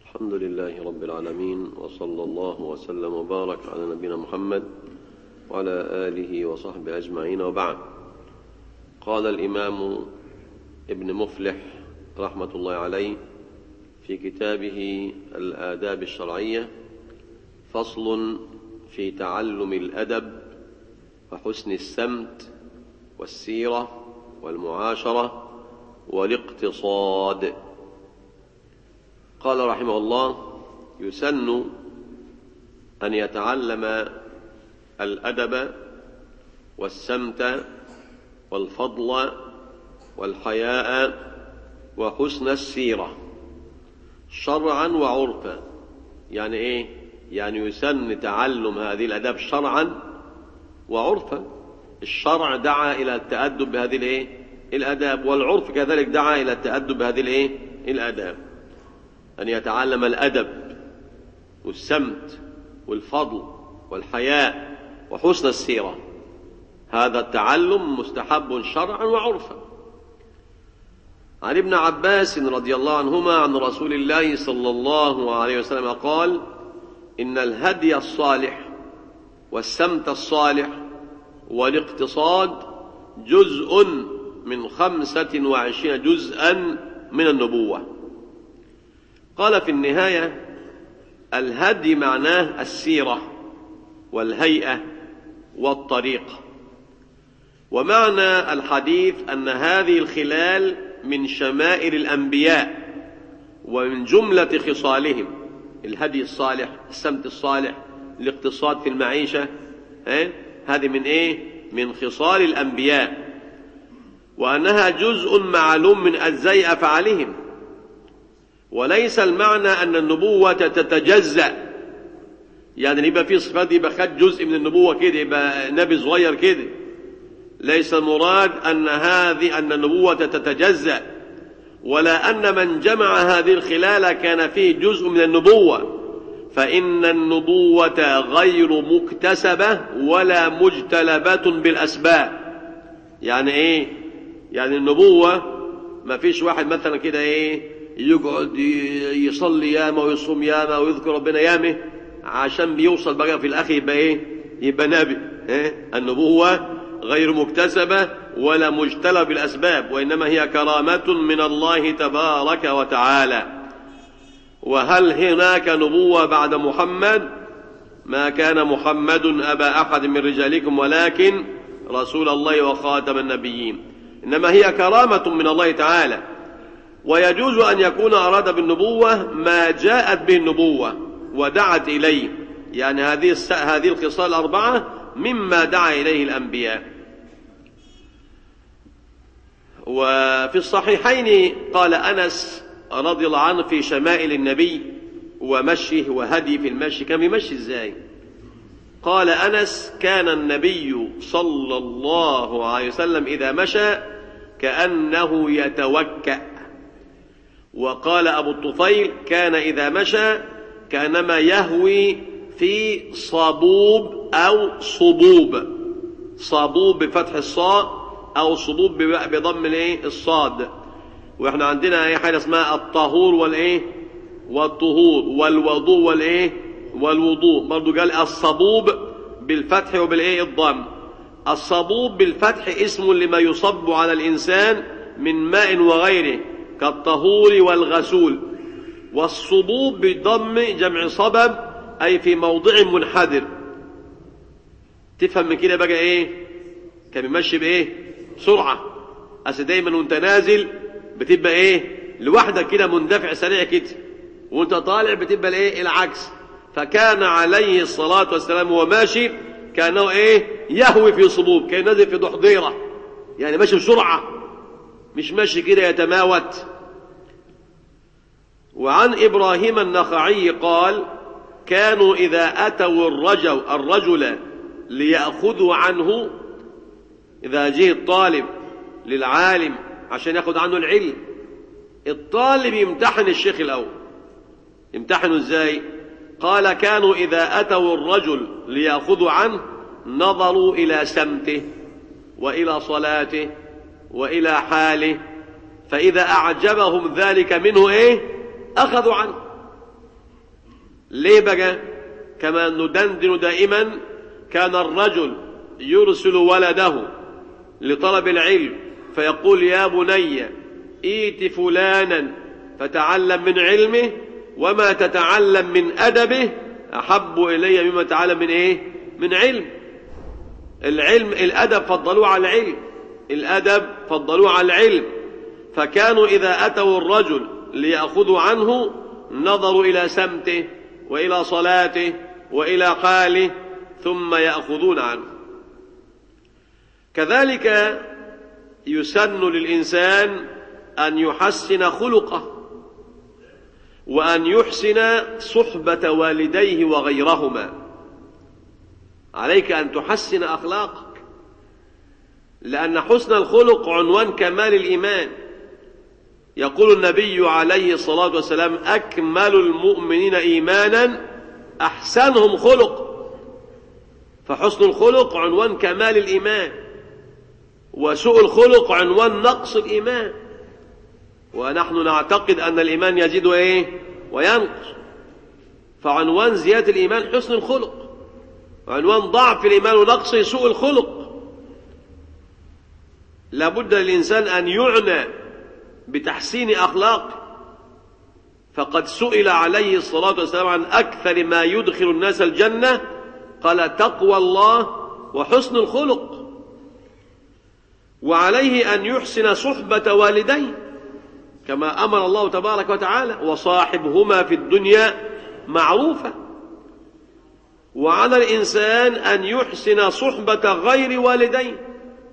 الحمد لله رب العالمين، وصلى الله وسلم وبارك على نبينا محمد وعلى آله وصحبه أجمعين، وبعد. قال الإمام ابن مفلح رحمة الله عليه في كتابه الآداب الشرعية: فصل في تعلم الأدب وحسن السمت والسيرة والمعاشرة والاقتصاد. قال رحمه الله: يسن أن يتعلم الأدب والسمت والفضل والحياء وحسن السيرة شرعا وعرفا. يعني إيه؟ يعني يسن تعلم هذه الأداب شرعا وعرفا. الشرع دعا إلى التأدب بهذه الآداب، والعرف كذلك دعا إلى التأدب بهذه الآداب. أن يتعلم الأدب والسمت والفضل والحياء وحسن السيرة، هذا التعلم مستحب شرعا وعرفا. عن ابن عباس رضي الله عنهما عن رسول الله صلى الله عليه وسلم قال: إن الهدي الصالح والسمت الصالح والاقتصاد جزء من 25 جزءا من النبوة. قال في النهاية: الهدي معناه السيرة والهيئة والطريقة. ومعنى الحديث أن هذه الخلال من شمائل الأنبياء ومن جملة خصالهم: الهدي الصالح، السمت الصالح، الاقتصاد في المعيشة، هذه من من خصال الأنبياء، وأنها جزء معلوم من أجزاء أفعالهم. وليس المعنى أن النبوة تتجزأ، يعني يبقى في صفات يبقى خد جزء من النبوة كده، يبقى نبي صغير كده. ليس المراد أن النبوة تتجزأ، ولا أن من جمع هذه الخلال كان فيه جزء من النبوة، فإن النبوة غير مكتسبة ولا مجتلبة بالأسباب. يعني إيه؟ يعني النبوة ما فيش واحد مثلا كده يقعد يصلي ياما ويصوم ياما ويذكر ربنا ياما عشان بيوصل بقى في الآخر يبقى نبي. النبوة غير مكتسبة ولا مجتلبة بالأسباب، وإنما هي كرامة من الله تبارك وتعالى. وهل هناك نبوة بعد محمد؟ ما كان محمد أبا أحد من رجالكم ولكن رسول الله وخاتم النبيين. إنما هي كرامة من الله تعالى. ويجوز أن يكون أراد بالنبوة ما جاءت به النبوة ودعت إليه، يعني هذه الخصال الأربعة مما دعا إليه الأنبياء. وفي الصحيحين قال أنس رضي الله عنه في شمائل النبي ومشيه وهدي في المشي، كان بيمشي إزاي؟ قال أنس: كان النبي صلى الله عليه وسلم إذا مشى كأنه يتوكأ. وقال أبو الطفيل: كان إذا مشى كأنما يهوي في صبوب أو صبوب، صبوب بفتح الصاء أو صبوب بضم الصاد. وإحنا عندنا حاجة اسمها الطهور والطهور والوضوء والوضوء. برضو قال الصبوب بالفتح الضم. الصبوب بالفتح اسم لما يصب على الإنسان من ماء وغيره كالطهور والغسول. والصبوب بالضم جمع صبب، أي في موضع منحدر. تفهم من كده بقى كان بيمشي سرعة. أصل دايما وانت نازل بتبقى لوحدك كده مندفع سريع كده، وانت طالع بتبقى العكس. فكان عليه الصلاة والسلام وهو ماشي كانه يهوي في صبوب، كان نازل في ضحضيرة، يعني ماشي بسرعة، مش ماشي كده يتماوت. وعن إبراهيم النخعي قال: كانوا إذا أتوا الرجل ليأخذوا عنه، إذا جه الطالب للعالم عشان يأخذ عنه العلم، الطالب يمتحن الشيخ الأول. يمتحنه إزاي؟ قال: كانوا إذا أتوا الرجل ليأخذوا عنه نظروا إلى سمته وإلى صلاته وإلى حاله، فإذا أعجبهم ذلك منه أخذوا عنه. ليه بقى؟ كما ندندن دائما، كان الرجل يرسل ولده لطلب العلم فيقول يا بني ائت فلانا فتعلم من علمه، وما تتعلم من أدبه أحب إلي مما تتعلم من إيه؟ من علم. الأدب فضلوه على العلم، الأدب فضلوه على العلم. فكانوا إذا أتوا الرجل ليأخذوا عنه نظروا إلى سمته وإلى صلاته وإلى حاله ثم يأخذون عنه. كذلك يسن للإنسان أن يحسن خلقه، وأن يحسن صحبة والديه وغيرهما. عليك أن تحسن أخلاقك، لأن حسن الخلق عنوان كمال الإيمان. يقول النبي عليه الصلاة والسلام أكمل المؤمنين إيمانا أحسنهم خلق. فحسن الخلق عنوان كمال الإيمان، وسوء الخلق عنوان نقص الإيمان. ونحن نعتقد أن الإيمان يزيد إيه؟ وينقص. فعنوان زيادة الإيمان حسن الخلق، وعنوان ضعف الإيمان ونقصه سوء الخلق. لابد للإنسان أن يعنى بتحسين أخلاقه. فقد سئل عليه الصلاة والسلام عن أكثر ما يدخل الناس الجنة، قال تقوى الله وحسن الخلق. وعليه أن يحسن صحبة والديه كما أمر الله تبارك وتعالى وصاحبهما في الدنيا معروفة. وعلى الإنسان أن يحسن صحبة غير والديه.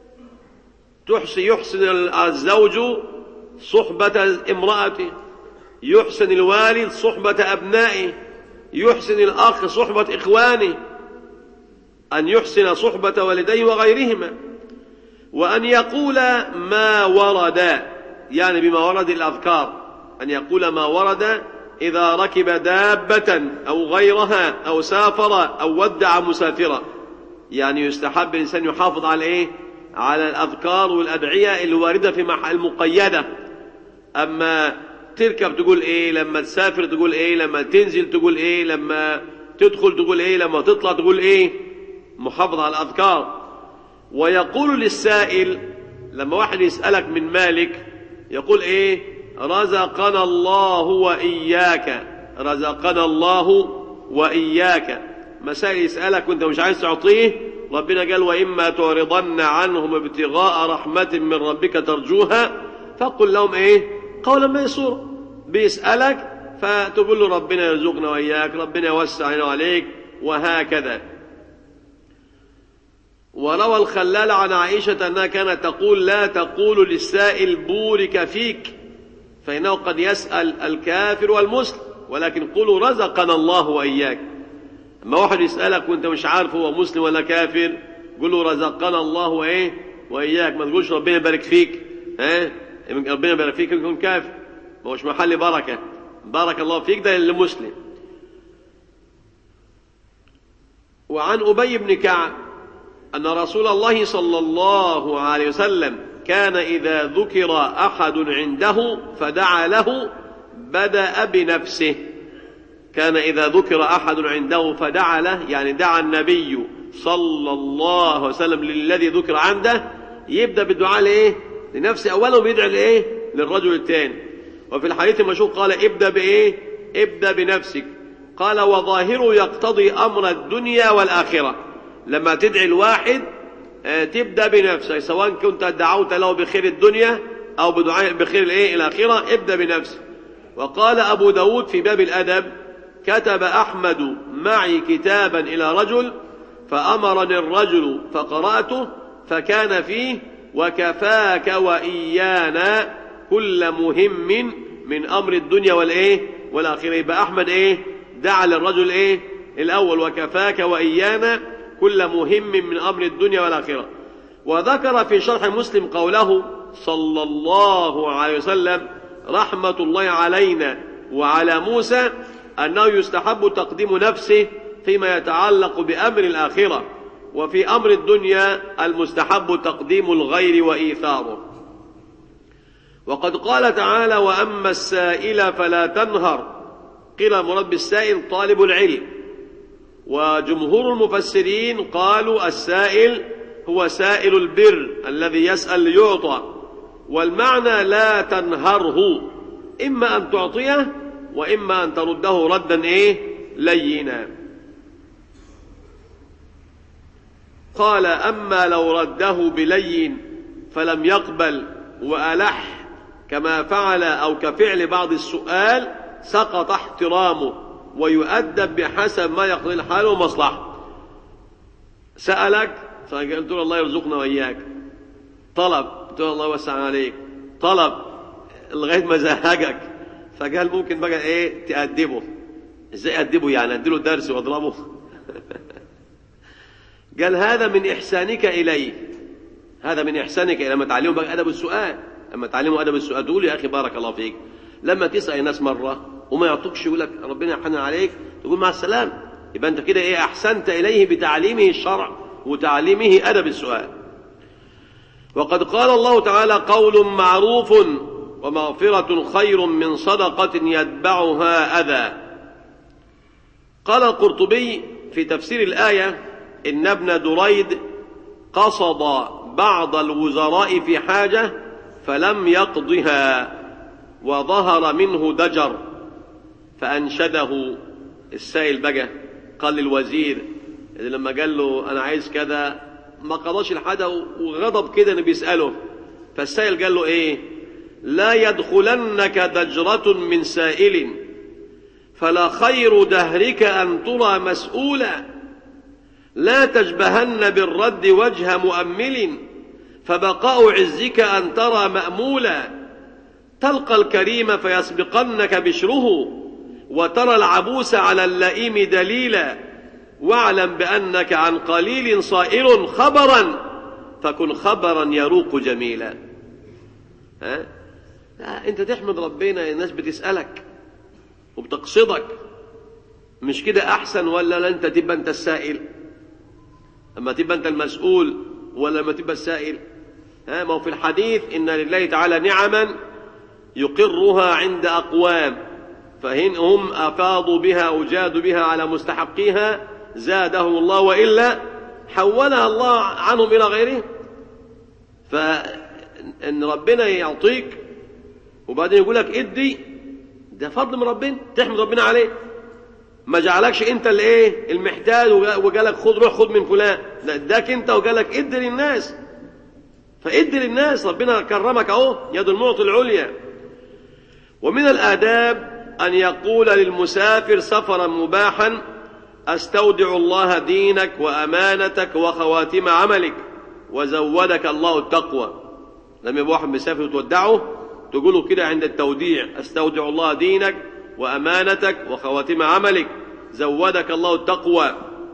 يحسن الزوج صحبة امرأته، يحسن الوالد صحبة أبنائه، يحسن الأخ صحبة إخوانه، أن يحسن صحبة والديه وغيرهما. وأن يقول ما ورد، يعني بما ورد الأذكار، أن يقول ما ورد إذا ركب دابة أو غيرها أو سافر أو ودع مسافرا. يعني يستحب الإنسان يحافظ على إيه؟ على الأذكار والأدعية الواردة في المقيدة. أما تركب تقول إيه، لما تسافر تقول إيه، لما تنزل تقول إيه، لما تدخل تقول إيه، لما تطلع تقول إيه. محافظ على الأذكار. ويقول للسائل لما واحد يسألك من مالك يقول إيه؟ رزقنا الله وإياك، رزقنا الله وإياك. مسائل يسألك وانت مش عايز تعطيه، ربنا قال وإما تعرضن عنهم ابتغاء رحمة من ربك ترجوها فقل لهم إيه؟ قولا ميسورا. بيسألك فتقول له ربنا يرزقنا وإياك، ربنا يوسع علينا وعليك، وهكذا. وروى الخلال عن عائشة أنها كانت تقول لا تقول للسائل بورك فيك، فإنه قد يسأل الكافر والمسلم، ولكن قولوا رزقنا الله وإياك. أما واحد يسألك وانت مش عارف هو مسلم ولا كافر، قولوا رزقنا الله وإيه وإياك. ما تقولش ربنا يبارك فيك، ربنا يبارك فيك يكون كافر، ما هوش محل بركة. بارك الله فيك ده للمسلم. وعن أبي بن كعب أن رسول الله صلى الله عليه وسلم كان إذا ذكر أحد عنده فدعا له بدأ بنفسه. كان إذا ذكر أحد عنده فدعا له، يعني دعا النبي صلى الله عليه وسلم للذي ذكر عنده، يبدأ بالدعاء لإيه؟ لنفسه أولا، ويدعي لإيه؟ للرجل الثاني. وفي الحديث المشهور قال ابدأ بإيه؟ ابدأ بنفسك. قال وظاهره يقتضي أمر الدنيا والآخرة. لما تدعي الواحد تبدأ بنفسك، سواء كنت دعوت له بخير الدنيا أو بدعاء بخير الإيه؟ الآخرة، ابدأ بنفسك. وقال أبو داود في باب الأدب كتب أحمد معي كتابا إلى رجل فأمرني الرجل فقرأته فكان فيه وكفاك وإيانا كل مهم من أمر الدنيا والإيه؟ والآخرة. يبقى أحمد إيه؟ دعا للرجل إيه؟ الأول وكفاك وإيانا كل مهم من أمر الدنيا والآخرة. وذكر في شرح مسلم قوله صلى الله عليه وسلم رحمة الله علينا وعلى موسى أنه يستحب تقديم نفسه فيما يتعلق بأمر الآخرة، وفي أمر الدنيا المستحب تقديم الغير وإيثاره. وقد قال تعالى وأما السائل فلا تنهر قيل المراد بالسائل طالب العلم، وجمهور المفسرين قالوا السائل هو سائل البر الذي يسأل ليعطى، والمعنى لا تنهره، إما أن تعطيه وإما أن ترده ردا لينا. قال أما لو رده بلين فلم يقبل وألح كما فعل أو كفعل بعض السؤال سقط احترامه ويؤدب بحسب ما يقضي الحال ومصلحة. سألك فقلت له الله يرزقنا وإياك، طلب قلت له الله يوسع عليك، طلب لغاية ما زهقك، فقال ممكن بقى تأدبه. ازاي أدبه؟ يعني أديله درس واضربه؟ قال هذا من إحسانك إليه، هذا من إحسانك لما تعلمه بقى أدب السؤال، لما تعلمه أدب السؤال تقول يا أخي بارك الله فيك، لما تسأل الناس مرة وما يعطوكش يقول لك ربنا يحنن عليك تقول مع السلامة، يبقى أنت كده أحسنت إليه بتعليمه الشرع وتعليمه أدب السؤال. وقد قال الله تعالى قول معروف ومغفرة خير من صدقة يتبعها أذى. قال القرطبي في تفسير الآية إن ابن دريد قصد بعض الوزراء في حاجة فلم يقضها وظهر منه دجر فأنشده السائل بقى، قال للوزير لما قال له أنا عايز كذا ما قضاش الحاجة وغضب كده أنه بيسأله، فالسائل قال له لا يدخلنك دجرة من سائل فلا خير دهرك أن ترى مسؤولا، لا تجبهن بالرد وجه مؤمل فبقاء عزك أن ترى مأمولا، تلقى الكريم فيسبقنك بشره وترى العبوس على اللئيم دليلا، واعلم بأنك عن قليل صائر خبرا فكن خبرا يروق جميلا. انت تحمد ربنا الناس بتسألك وبتقصدك، مش كده أحسن ولا انت تبقى انت السائل؟ اما تبقى انت المسؤول ولا ما تبقى السائل؟ ما هو في الحديث إن لله تعالى نعما يقرها عند أقوام فإن هم أفاضوا بها أو جادوا بها على مستحقيها زادهم الله وإلا حولها الله عنهم إلى غيره. فإن ربنا يعطيك وبعدين يقول لك ادي، ده فضل من ربنا تحمد ربنا عليه، ما جعلكش انت المحتاج وقالك خذ روح خذ من فلان، لا اداك انت وقالك ادي للناس، فادي للناس، ربنا كرمك يد المعطي العليا. ومن الآداب أن يقول للمسافر سفرا مباحا أستودع الله دينك وأمانتك وخواتم عملك وزودك الله التقوى. لما يبقى واحد مسافر وتودعه تقوله كده عند التوديع أستودع الله دينك وأمانتك وخواتم عملك زودك الله التقوى.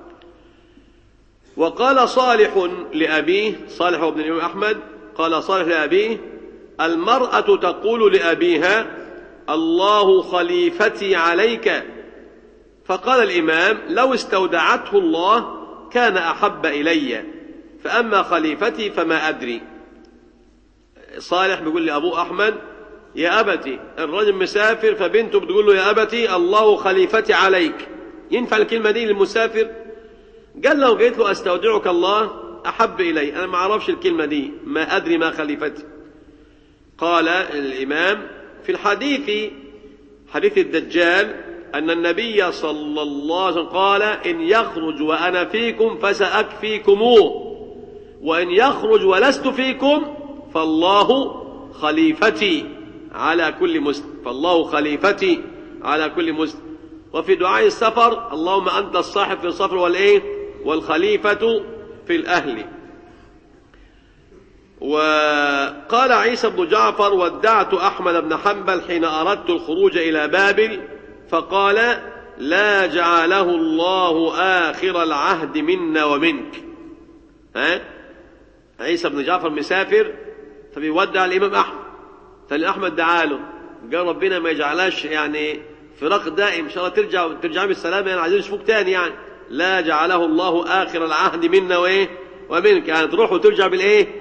وقال صالح لأبيه، صالح بن الإمام أحمد قال صالح لأبيه المرأة تقول لأبيها الله خليفتي عليك، فقال الإمام لو استودعته الله كان أحب إلي، فأما خليفتي فما أدري. صالح بيقول لأبو أحمد يا أبتي، الرجل مسافر فبنته بتقول له يا أبتي الله خليفتي عليك، ينفع الكلمة دي للمسافر؟ قال لو قلت له أستودعك الله أحب إلي، أنا ما أعرفش الكلمة دي، ما أدري ما خليفتي. قال الإمام في الحديث حديث الدجال أن النبي صلى الله عليه وسلم قال إن يخرج وأنا فيكم فسأكفيكموه، وإن يخرج ولست فيكم فالله خليفتي على كل مسلم، فالله خليفتي على كل مسلم. وفي دعاء السفر اللهم أنت الصاحب في السفر والخليفة في الأهل. وقال عيسى بن جعفر ودعت أحمد بن حنبل حين أردت الخروج إلى بابل فقال لا جعله الله آخر العهد منا ومنك. عيسى بن جعفر مسافر فبيودع الإمام أحمد، فالأحمد دعاله قال ربنا ما يجعلهاش فراق دائم، إن شاء الله ترجع بالسلامة، عايزين نشوفك تاني، لا جعله الله آخر العهد منا ومنك، تروح وترجع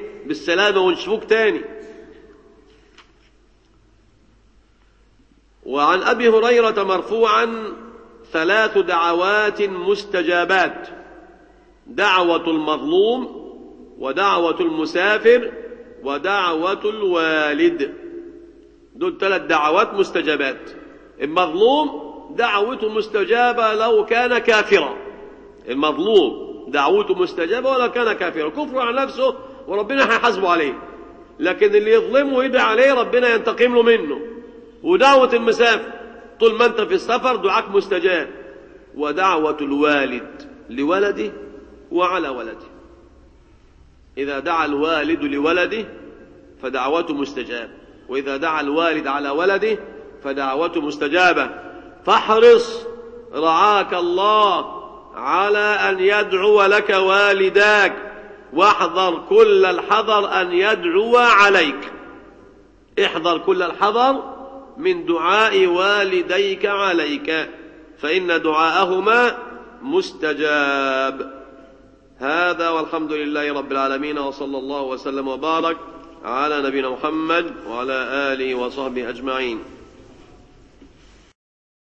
بالسلامة ونشوفك تاني. وعن أبي هريرة مرفوعا 3 دعوات مستجابات: دعوة المظلوم، ودعوة المسافر، ودعوة الوالد. دول 3 دعوات مستجابات. المظلوم دعوته مستجابة لو كان كافرا، المظلوم دعوته مستجابة ولو كان كافرا، كفر على نفسه وربنا هيحاسبه عليه، لكن اللي يظلمه ويدعي عليه ربنا ينتقم له منه. ودعوة المسافر طول ما انت في السفر دعاك مستجاب. ودعوة الوالد لولده وعلى ولده، إذا دعا الوالد لولده فدعوته مستجابة، وإذا دعا الوالد على ولده فدعوته مستجابة. فاحرص رعاك الله على أن يدعو لك والداك، واحذر كل الحذر أن يدعو عليك. احذر كل الحذر من دعاء والديك عليك، فإن دعاءهما مستجاب. هذا والحمد لله رب العالمين، وصلى الله وسلم وبارك على نبينا محمد وعلى آله وصحبه أجمعين.